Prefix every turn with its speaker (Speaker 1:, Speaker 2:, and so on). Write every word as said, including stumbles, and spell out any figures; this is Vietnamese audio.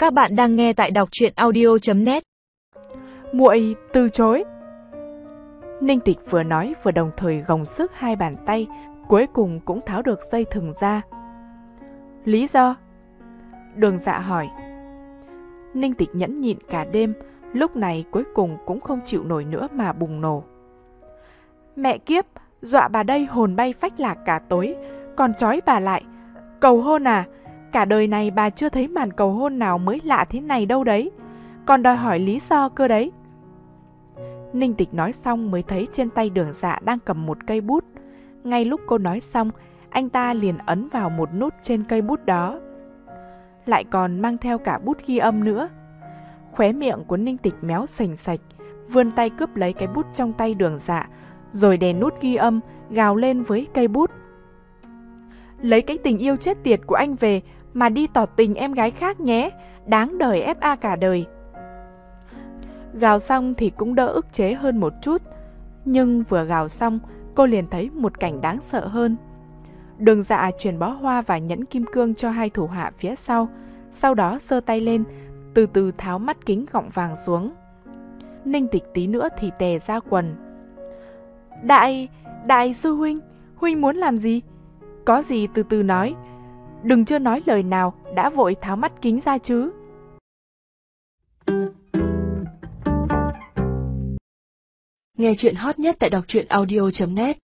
Speaker 1: Các bạn đang nghe tại đọc truyện audio chấm net.
Speaker 2: Muội từ chối. Ninh Tịch vừa nói vừa đồng thời gồng sức hai bàn tay, cuối cùng cũng tháo được dây thừng ra. Lý do? Đường Dạ hỏi. Ninh Tịch nhẫn nhịn cả đêm, lúc này cuối cùng cũng không chịu nổi nữa mà bùng nổ. Mẹ kiếp, dọa bà đây hồn bay phách lạc cả tối, còn trói bà lại. Cầu hôn à? Cả đời này bà chưa thấy màn cầu hôn nào mới lạ thế này đâu đấy. Còn đòi hỏi lý do cơ đấy. Ninh Tịch nói xong mới thấy trên tay Đường Dạ đang cầm một cây bút. Ngay lúc cô nói xong, anh ta liền ấn vào một nút trên cây bút đó. Lại còn mang theo cả bút ghi âm nữa. Khóe miệng của Ninh Tịch méo sành sạch, vươn tay cướp lấy cái bút trong tay Đường Dạ, rồi đè nút ghi âm, gào lên với cây bút. Lấy cái tình yêu chết tiệt của anh về mà đi tỏ tình em gái khác nhé, đáng đời ép a cả đời. Gào xong thì cũng đỡ ức chế hơn một chút, nhưng vừa gào xong, cô liền thấy một cảnh đáng sợ hơn. Đường Dạ chuyển bó hoa và nhẫn kim cương cho hai thủ hạ phía sau, sau đó giơ tay lên, từ từ tháo mắt kính gọng vàng xuống. Ninh Tịch tí nữa thì tè ra quần. Đại, đại sư huynh, huynh muốn làm gì? Có gì từ từ nói, đừng chưa nói lời nào đã vội tháo mắt kính ra chứ.
Speaker 1: Nghe chuyện hot nhất tại đọc truyện audio chấm net.